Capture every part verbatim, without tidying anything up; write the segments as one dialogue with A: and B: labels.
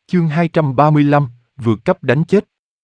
A: Chương hai trăm ba mươi lăm, vượt cấp đánh chết.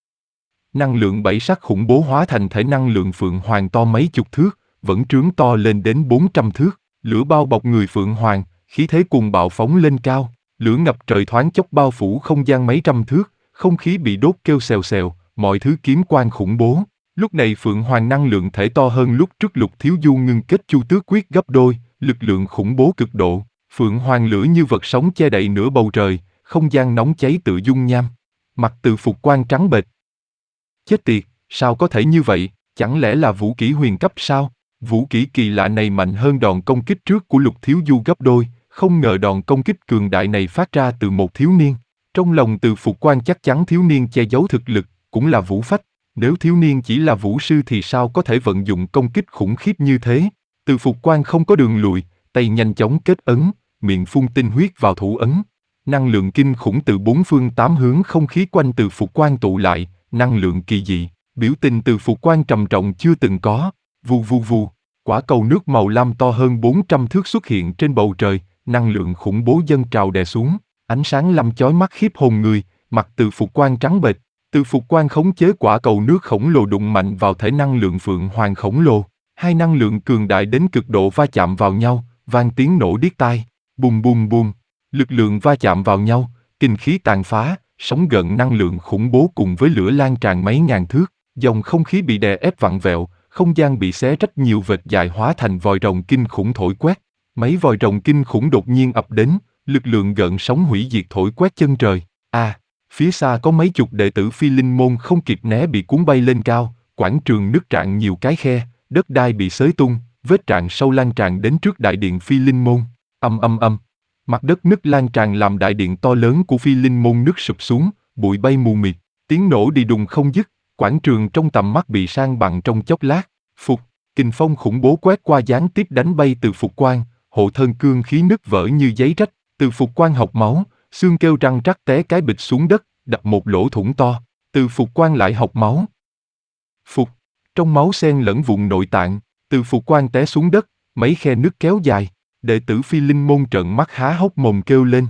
A: Năng lượng bảy sắc khủng bố hóa thành thể năng lượng Phượng Hoàng to mấy chục thước, vẫn trướng to lên đến bốn trăm thước, lửa bao bọc người Phượng Hoàng, khí thế cuồng bạo phóng lên cao, lửa ngập trời thoáng chốc bao phủ không gian mấy trăm thước, không khí bị đốt kêu xèo xèo, mọi thứ kiếm quang khủng bố. Lúc này Phượng Hoàng năng lượng thể to hơn lúc trước Lục Thiếu Du ngưng kết Chu Tước quyết gấp đôi, lực lượng khủng bố cực độ, Phượng Hoàng lửa như vật sống che đậy nửa bầu trời, không gian nóng cháy tự dung nham. Mặt Từ Phục quang trắng bệch. Chết tiệt, sao có thể như vậy, chẳng lẽ là vũ kỹ huyền cấp sao? Vũ kỹ kỳ lạ này mạnh hơn đòn công kích trước của Lục Thiếu Du gấp đôi, không ngờ đòn công kích cường đại này phát ra từ một thiếu niên. Trong lòng Từ Phục quang chắc chắn thiếu niên che giấu thực lực, cũng là vũ phách. Nếu thiếu niên chỉ là vũ sư thì sao có thể vận dụng công kích khủng khiếp như thế? Từ Phục quang không có đường lùi, tay nhanh chóng kết ấn, miệng phun tinh huyết vào thủ ấn. Năng lượng kinh khủng từ bốn phương tám hướng không khí quanh Từ Phục quang tụ lại, năng lượng kỳ dị, biểu tình Từ Phục quang trầm trọng chưa từng có. Vù vù vù, quả cầu nước màu lam to hơn bốn trăm thước xuất hiện trên bầu trời, năng lượng khủng bố dâng trào đè xuống, ánh sáng lam chói mắt khiếp hồn người, mặt Từ Phục quang trắng bệch. Từ Phục quang khống chế quả cầu nước khổng lồ đụng mạnh vào thể năng lượng Phượng Hoàng khổng lồ, hai năng lượng cường đại đến cực độ va chạm vào nhau, vang tiếng nổ điếc tai, bùm bùm bùm, lực lượng va chạm vào nhau, kinh khí tàn phá, sóng gợn năng lượng khủng bố cùng với lửa lan tràn mấy ngàn thước, dòng không khí bị đè ép vặn vẹo, không gian bị xé rách nhiều vệt dài hóa thành vòi rồng kinh khủng thổi quét, mấy vòi rồng kinh khủng đột nhiên ập đến, lực lượng gợn sóng hủy diệt thổi quét chân trời. A à, phía xa có mấy chục đệ tử Phi Linh môn không kịp né bị cuốn bay lên cao, quảng trường nứt rạn nhiều cái khe, đất đai bị xới tung, vết rạn sâu lan tràn đến trước đại điện Phi Linh môn. Âm âm âm, mặt đất nứt lan tràn làm đại điện to lớn của Phi Linh môn nứt sụp xuống, bụi bay mù mịt, tiếng nổ đi đùng không dứt, quảng trường trong tầm mắt bị san bằng trong chốc lát. Phục, kình phong khủng bố quét qua gián tiếp đánh bay Từ Phục quang, hộ thân cương khí nứt vỡ như giấy rách, Từ Phục quang học máu, xương kêu răng rắc té cái bịch xuống đất, đập một lỗ thủng to, Từ Phục quang lại học máu. Phục, trong máu xen lẫn vụn nội tạng, Từ Phục quang té xuống đất, mấy khe nứt kéo dài, đệ tử Phi Linh môn trợn mắt há hốc mồm kêu lên.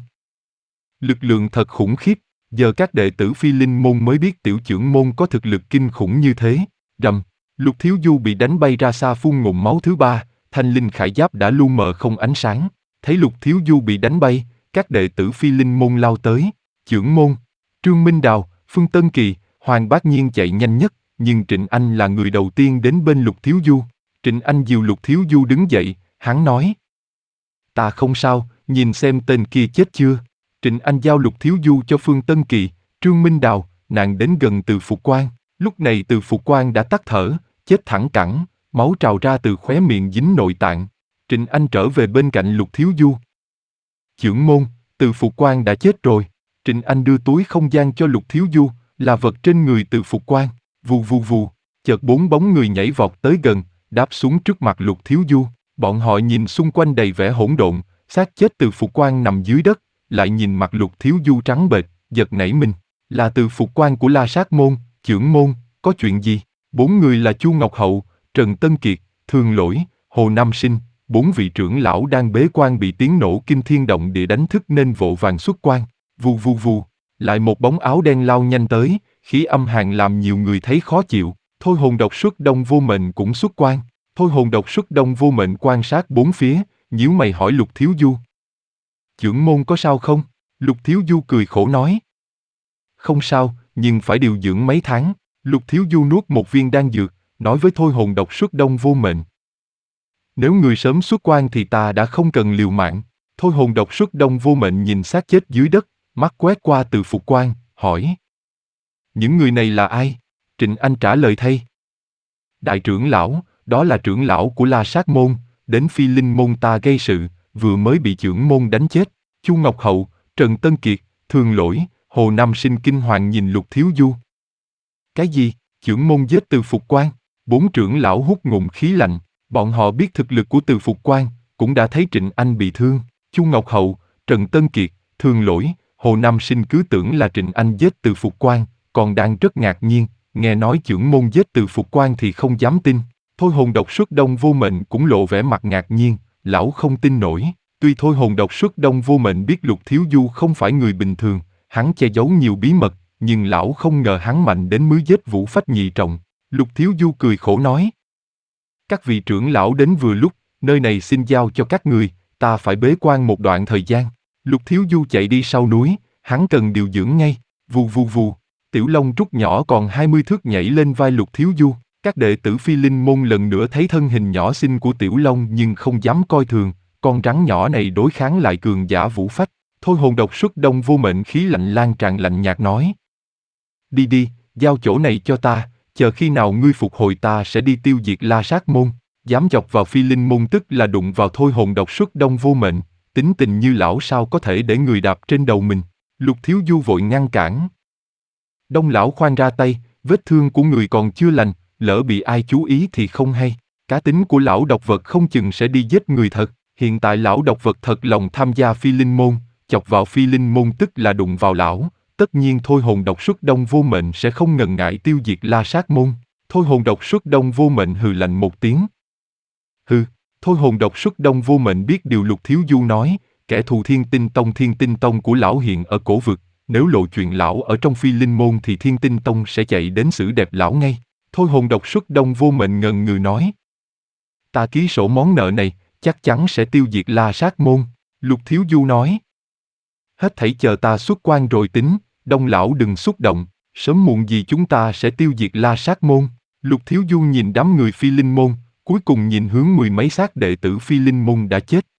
A: Lực lượng thật khủng khiếp, giờ các đệ tử Phi Linh môn mới biết tiểu chưởng môn có thực lực kinh khủng như thế. Rầm, Lục Thiếu Du bị đánh bay ra xa phun ngụm máu thứ ba, thanh linh khải giáp đã lu mờ không ánh sáng, thấy Lục Thiếu Du bị đánh bay, các đệ tử Phi Linh môn lao tới, chưởng môn, Trương Minh Đào, Phương Tân Kỳ, Hoàng Bác Nhiên chạy nhanh nhất, nhưng Trịnh Anh là người đầu tiên đến bên Lục Thiếu Du. Trịnh Anh dìu Lục Thiếu Du đứng dậy, hắn nói: Ta không sao, nhìn xem tên kia chết chưa. Trịnh Anh giao Lục Thiếu Du cho Phương Tân Kỳ, Trương Minh Đào, nàng đến gần Từ Phục quang, lúc này Từ Phục quang đã tắt thở, chết thẳng cẳng, máu trào ra từ khóe miệng dính nội tạng. Trịnh Anh trở về bên cạnh Lục Thiếu Du. Chưởng môn, Từ Phục quang đã chết rồi. Trịnh Anh đưa túi không gian cho Lục Thiếu Du, là vật trên người Từ Phục quang. Vù vù vù, chợt bốn bóng người nhảy vọt tới gần, đáp xuống trước mặt Lục Thiếu Du. Bọn họ nhìn xung quanh đầy vẻ hỗn độn, xác chết Từ Phục quang nằm dưới đất, lại nhìn mặt Lục Thiếu Du trắng bệch, giật nảy mình. Là Từ Phục quang của La Sát môn, chưởng môn, có chuyện gì? Bốn người là Chu Ngọc Hậu, Trần Tân Kiệt, Thường Lỗi, Hồ Nam Sinh, bốn vị trưởng lão đang bế quan bị tiếng nổ kinh thiên động địa đánh thức nên vội vàng xuất quan. Vù vù vù, lại một bóng áo đen lao nhanh tới, khí âm hàn làm nhiều người thấy khó chịu. Thôi hồn độc xuất đông vô mệnh cũng xuất quan. Thôi hồn độc xuất đông vô mệnh quan sát bốn phía, nhíu mày hỏi Lục Thiếu Du. Chưởng môn có sao không? Lục Thiếu Du cười khổ nói. Không sao, nhưng phải điều dưỡng mấy tháng. Lục Thiếu Du nuốt một viên đan dược, nói với thôi hồn độc xuất đông vô mệnh. Nếu người sớm xuất quan thì ta đã không cần liều mạng. Thôi hồn độc xuất đông vô mệnh nhìn xác chết dưới đất, mắt quét qua Từ Phục quang, hỏi. Những người này là ai? Trịnh Anh trả lời thay. Đại trưởng lão, đó là trưởng lão của La Sát môn, đến Phi Linh môn ta gây sự, vừa mới bị trưởng môn đánh chết. Chu Ngọc Hậu, Trần Tân Kiệt, Thường Lỗi, Hồ Nam Sinh kinh hoàng nhìn Lục Thiếu Du. Cái gì? Trưởng môn giết Từ Phục quang? Bốn trưởng lão hút ngụm khí lạnh, bọn họ biết thực lực của Từ Phục quang, cũng đã thấy Trịnh Anh bị thương. Chu Ngọc Hậu, Trần Tân Kiệt, Thường Lỗi, Hồ Nam Sinh cứ tưởng là Trịnh Anh giết Từ Phục quang, còn đang rất ngạc nhiên, nghe nói trưởng môn giết Từ Phục quang thì không dám tin. Thôi hồn độc xuất đông vô mệnh cũng lộ vẻ mặt ngạc nhiên, lão không tin nổi. Tuy thôi hồn độc xuất đông vô mệnh biết Lục Thiếu Du không phải người bình thường, hắn che giấu nhiều bí mật, nhưng lão không ngờ hắn mạnh đến mới giết Vũ Phách nhị trọng. Lục Thiếu Du cười khổ nói. Các vị trưởng lão đến vừa lúc, nơi này xin giao cho các người, ta phải bế quan một đoạn thời gian. Lục Thiếu Du chạy đi sau núi, hắn cần điều dưỡng ngay. Vù vù vù, Tiểu Long trúc nhỏ còn hai mươi thước nhảy lên vai Lục Thiếu Du. Các đệ tử Phi Linh môn lần nữa thấy thân hình nhỏ xinh của Tiểu Long nhưng không dám coi thường, con rắn nhỏ này đối kháng lại cường giả Vũ Phách. Thôi hồn độc xuất đông vô mệnh khí lạnh lan tràn lạnh nhạt nói. Đi đi, giao chỗ này cho ta, chờ khi nào ngươi phục hồi ta sẽ đi tiêu diệt La Sát môn. Dám chọc vào Phi Linh môn tức là đụng vào thôi hồn độc xuất đông vô mệnh, tính tình như lão sao có thể để người đạp trên đầu mình. Lục Thiếu Du vội ngăn cản. Đông lão khoan ra tay, vết thương của người còn chưa lành, lỡ bị ai chú ý thì không hay. Cá tính của lão độc vật không chừng sẽ đi giết người thật. Hiện tại lão độc vật thật lòng tham gia Phi Linh môn, chọc vào Phi Linh môn tức là đụng vào lão. Tất nhiên thôi hồn độc xuất đông vô mệnh sẽ không ngần ngại tiêu diệt La Sát môn. Thôi hồn độc xuất đông vô mệnh hừ lạnh một tiếng. Hừ, thôi hồn độc xuất đông vô mệnh biết điều Lục Thiếu Du nói, kẻ thù Thiên Tinh Tông Thiên Tinh Tông của lão hiện ở cổ vực, nếu lộ chuyện lão ở trong Phi Linh môn thì Thiên Tinh Tông sẽ chạy đến xử đẹp lão ngay. Thôi hồn độc xuất đông vô mệnh ngần ngừ nói. Ta ký sổ món nợ này, chắc chắn sẽ tiêu diệt La Sát môn. Lục Thiếu Du nói. Hết thảy chờ ta xuất quan rồi tính, Đông lão đừng xúc động, sớm muộn gì chúng ta sẽ tiêu diệt La Sát môn. Lục Thiếu Du nhìn đám người Phi Linh môn, cuối cùng nhìn hướng mười mấy xác đệ tử Phi Linh môn đã chết.